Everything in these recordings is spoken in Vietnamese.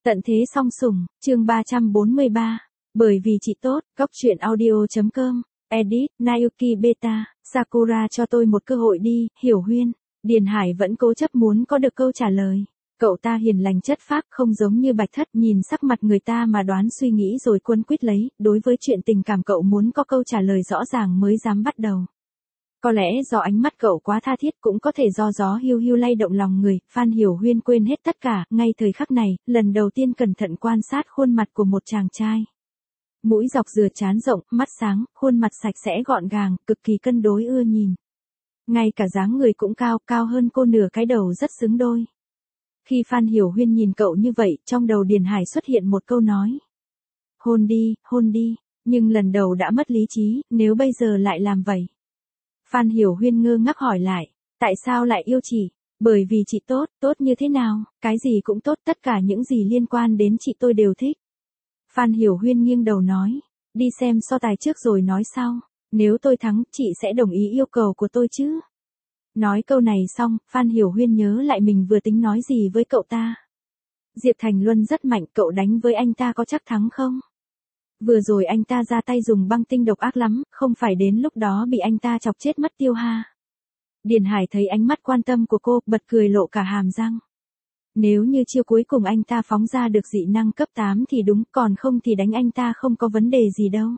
Tận thế song sủng, chương 343. Bởi vì chị tốt, góc truyện audio.com, edit, Naoki Beta, Sakura cho tôi một cơ hội đi, Hiểu Huyên. Điền Hải vẫn cố chấp muốn có được câu trả lời. Cậu ta hiền lành chất phác, không giống như Bạch Thất, nhìn sắc mặt người ta mà đoán suy nghĩ rồi cuốn quýt lấy. Đối với chuyện tình cảm cậu muốn có câu trả lời rõ ràng mới dám bắt đầu. Có lẽ do ánh mắt cậu quá tha thiết, cũng có thể do gió hiu hiu lay động lòng người, Phan Hiểu Huyên quên hết tất cả, ngay thời khắc này, lần đầu tiên cẩn thận quan sát khuôn mặt của một chàng trai. Mũi dọc dừa trán rộng, mắt sáng, khuôn mặt sạch sẽ gọn gàng, cực kỳ cân đối ưa nhìn. Ngay cả dáng người cũng cao hơn cô nửa cái đầu, rất xứng đôi. Khi Phan Hiểu Huyên nhìn cậu như vậy, trong đầu Điền Hải xuất hiện một câu nói. Hôn đi, nhưng lần đầu đã mất lý trí, nếu bây giờ lại làm vậy. Phan Hiểu Huyên ngơ ngác hỏi lại, tại sao lại yêu chị? Bởi vì chị tốt như thế nào, cái gì cũng tốt, tất cả những gì liên quan đến chị tôi đều thích. Phan Hiểu Huyên nghiêng đầu nói, đi xem so tài trước rồi nói sau, nếu tôi thắng, chị sẽ đồng ý yêu cầu của tôi chứ? Nói câu này xong, Phan Hiểu Huyên nhớ lại mình vừa tính nói gì với cậu ta. Diệp Thành Luân rất mạnh, cậu đánh với anh ta có chắc thắng không? Vừa rồi anh ta ra tay dùng băng tinh độc ác lắm, không phải đến lúc đó bị anh ta chọc chết mất tiêu ha. Điền Hải thấy ánh mắt quan tâm của cô, bật cười lộ cả hàm răng. Nếu như chiêu cuối cùng anh ta phóng ra được dị năng cấp 8 thì đúng, còn không thì đánh anh ta không có vấn đề gì đâu.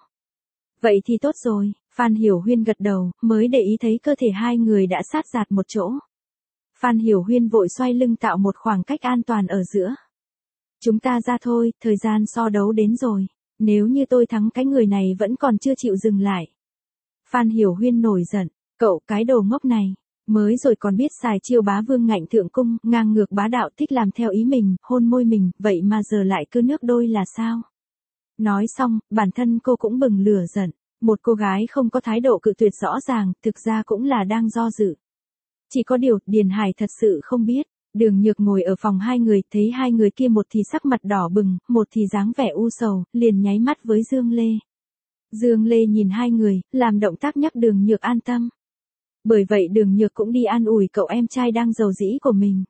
Vậy thì tốt rồi, Phan Hiểu Huyên gật đầu, mới để ý thấy cơ thể hai người đã sát giạt một chỗ. Phan Hiểu Huyên vội xoay lưng tạo một khoảng cách an toàn ở giữa. Chúng ta ra thôi, thời gian so đấu đến rồi. Nếu như tôi thắng, cái người này vẫn còn chưa chịu dừng lại. Phan Hiểu Huyên nổi giận, cậu cái đồ ngốc này, mới rồi còn biết xài chiêu bá vương ngạnh thượng cung, ngang ngược bá đạo, thích làm theo ý mình, hôn môi mình, vậy mà giờ lại cứ nước đôi là sao? Nói xong, bản thân cô cũng bừng lửa giận, một cô gái không có thái độ cự tuyệt rõ ràng, thực ra cũng là đang do dự. Chỉ có điều, Điền Hải thật sự không biết. Đường Nhược ngồi ở phòng hai người, thấy hai người kia một thì sắc mặt đỏ bừng, một thì dáng vẻ u sầu, liền nháy mắt với Dương Lê. Dương Lê nhìn hai người, làm động tác nhắc Đường Nhược an tâm. Bởi vậy Đường Nhược cũng đi an ủi cậu em trai đang giàu dĩ của mình.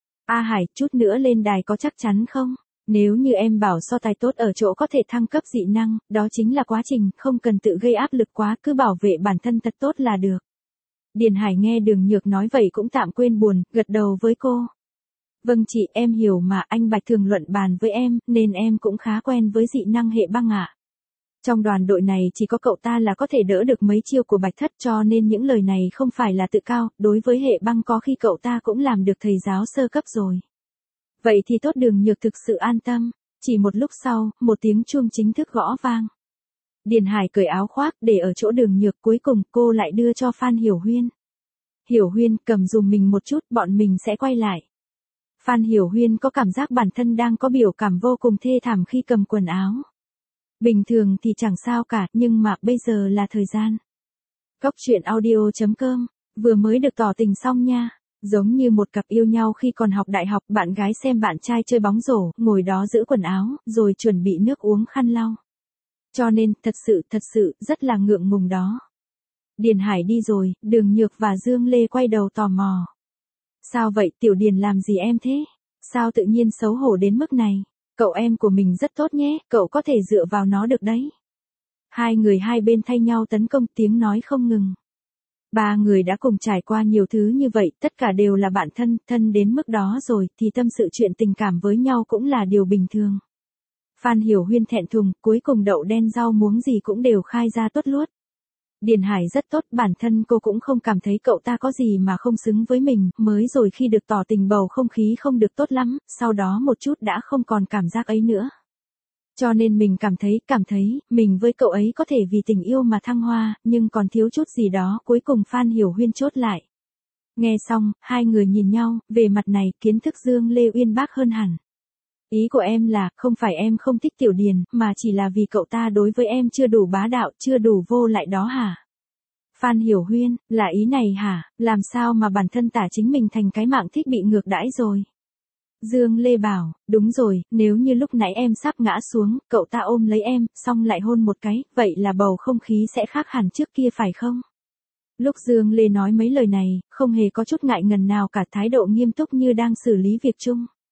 A Hải, chút nữa lên đài có chắc chắn không? Nếu như em bảo so tài tốt ở chỗ có thể thăng cấp dị năng, đó chính là quá trình, không cần tự gây áp lực quá, cứ bảo vệ bản thân thật tốt là được. Điền Hải nghe Đường Nhược nói vậy cũng tạm quên buồn, gật đầu với cô. Vâng chị, em hiểu mà, anh Bạch thường luận bàn với em, nên em cũng khá quen với dị năng hệ băng ạ. Trong đoàn đội này chỉ có cậu ta là có thể đỡ được mấy chiêu của Bạch Thất, cho nên những lời này không phải là tự cao, đối với hệ băng có khi cậu ta cũng làm được thầy giáo sơ cấp rồi. Vậy thì tốt, Đường Nhược thực sự an tâm. Chỉ một lúc sau, một tiếng chuông chính thức gõ vang. Điền Hải cởi áo khoác để ở chỗ Đường Nhược, cuối cùng cô lại đưa cho Phan Hiểu Huyên. Hiểu Huyên, cầm dùm mình một chút, bọn mình sẽ quay lại. Phan Hiểu Huyên có cảm giác bản thân đang có biểu cảm vô cùng thê thảm khi cầm quần áo. Bình thường thì chẳng sao cả, nhưng mà bây giờ là thời gian. Góc truyện audio.com, vừa mới được tỏ tình xong nha. Giống như một cặp yêu nhau khi còn học đại học, bạn gái xem bạn trai chơi bóng rổ, ngồi đó giữ quần áo, rồi chuẩn bị nước uống khăn lau. Cho nên, thật sự, rất là ngượng ngùng đó. Điền Hải đi rồi, Đường Nhược và Dương Lê quay đầu tò mò. Sao vậy, Tiểu Điền làm gì em thế? Sao tự nhiên xấu hổ đến mức này? Cậu em của mình rất tốt nhé, cậu có thể dựa vào nó được đấy. Hai người hai bên thay nhau tấn công, tiếng nói không ngừng. Ba người đã cùng trải qua nhiều thứ như vậy, tất cả đều là bạn thân đến mức đó rồi, thì tâm sự chuyện tình cảm với nhau cũng là điều bình thường. Phan Hiểu Huyên thẹn thùng, cuối cùng đậu đen rau muống gì cũng đều khai ra tốt luốt. Điền Hải rất tốt, bản thân cô cũng không cảm thấy cậu ta có gì mà không xứng với mình, mới rồi khi được tỏ tình bầu không khí không được tốt lắm, sau đó một chút đã không còn cảm giác ấy nữa. Cho nên mình cảm thấy, mình với cậu ấy có thể vì tình yêu mà thăng hoa, nhưng còn thiếu chút gì đó, cuối cùng Phan Hiểu Huyên chốt lại. Nghe xong, hai người nhìn nhau, về mặt này, kiến thức Dương Lê uyên bác hơn hẳn. Ý của em là, không phải em không thích Tiểu Điền, mà chỉ là vì cậu ta đối với em chưa đủ bá đạo, chưa đủ vô lại đó hả? Phan Hiểu Huyên, là ý này hả? Làm sao mà bản thân tả chính mình thành cái mạng thích bị ngược đãi rồi? Dương Lê bảo, đúng rồi, nếu như lúc nãy em sắp ngã xuống, cậu ta ôm lấy em, xong lại hôn một cái, vậy là bầu không khí sẽ khác hẳn trước kia phải không? Lúc Dương Lê nói mấy lời này, không hề có chút ngại ngần nào cả, thái độ nghiêm túc như đang xử lý việc chung.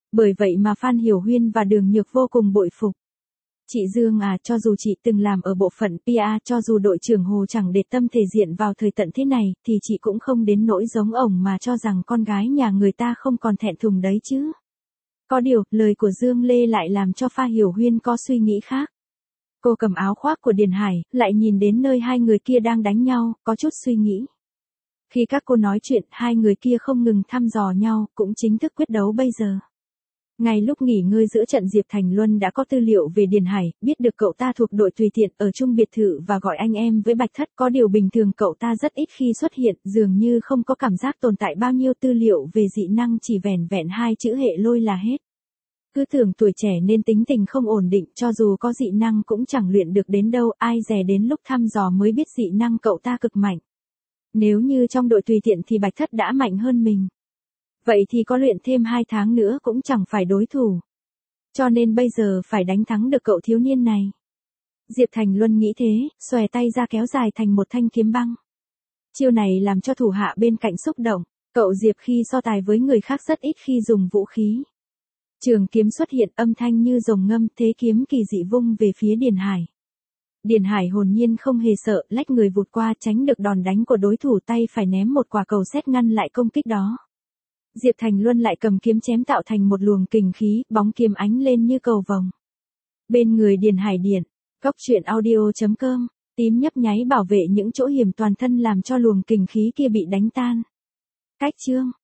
Bởi vậy mà Phan Hiểu Huyên và Đường Nhược vô cùng bội phục. Chị Dương à, cho dù chị từng làm ở bộ phận PR, cho dù đội trưởng Hồ chẳng để tâm thể diện vào thời tận thế này, thì chị cũng không đến nỗi giống ổng mà cho rằng con gái nhà người ta không còn thẹn thùng đấy chứ. Có điều, lời của Dương Lê lại làm cho Phan Hiểu Huyên có suy nghĩ khác. Cô cầm áo khoác của Điền Hải, lại nhìn đến nơi hai người kia đang đánh nhau, có chút suy nghĩ. Khi các cô nói chuyện, hai người kia không ngừng thăm dò nhau, cũng chính thức quyết đấu bây giờ. Ngay lúc nghỉ ngơi giữa trận, Diệp Thành Luân đã có tư liệu về Điền Hải, biết được cậu ta thuộc đội tùy tiện ở chung biệt thự và gọi anh em với Bạch Thất. Có điều bình thường cậu ta rất ít khi xuất hiện, dường như không có cảm giác tồn tại bao nhiêu tư liệu về dị năng, chỉ vẻn vẹn hai chữ hệ lôi là hết. Cứ tưởng tuổi trẻ nên tính tình không ổn định, cho dù có dị năng cũng chẳng luyện được đến đâu, ai dè đến lúc thăm dò mới biết dị năng cậu ta cực mạnh. Nếu như trong đội tùy tiện thì Bạch Thất đã mạnh hơn mình. Vậy thì có luyện thêm 2 tháng nữa cũng chẳng phải đối thủ. Cho nên bây giờ phải đánh thắng được cậu thiếu niên này. Diệp Thành Luân nghĩ thế, xòe tay ra kéo dài thành một thanh kiếm băng. Chiêu này làm cho thủ hạ bên cạnh xúc động, cậu Diệp khi so tài với người khác rất ít khi dùng vũ khí. Trường kiếm xuất hiện, âm thanh như rồng ngâm, thế kiếm kỳ dị vung về phía Điền Hải. Điền Hải hồn nhiên không hề sợ, lách người vụt qua, tránh được đòn đánh của đối thủ, tay phải ném một quả cầu sét ngăn lại công kích đó. Diệp Thành Luân lại cầm kiếm chém tạo thành một luồng kình khí, bóng kiếm ánh lên như cầu vồng. Bên người Điền Hải điện, Cốc Truyện Audio.com, tím nhấp nháy bảo vệ những chỗ hiểm toàn thân làm cho luồng kình khí kia bị đánh tan. Cách chương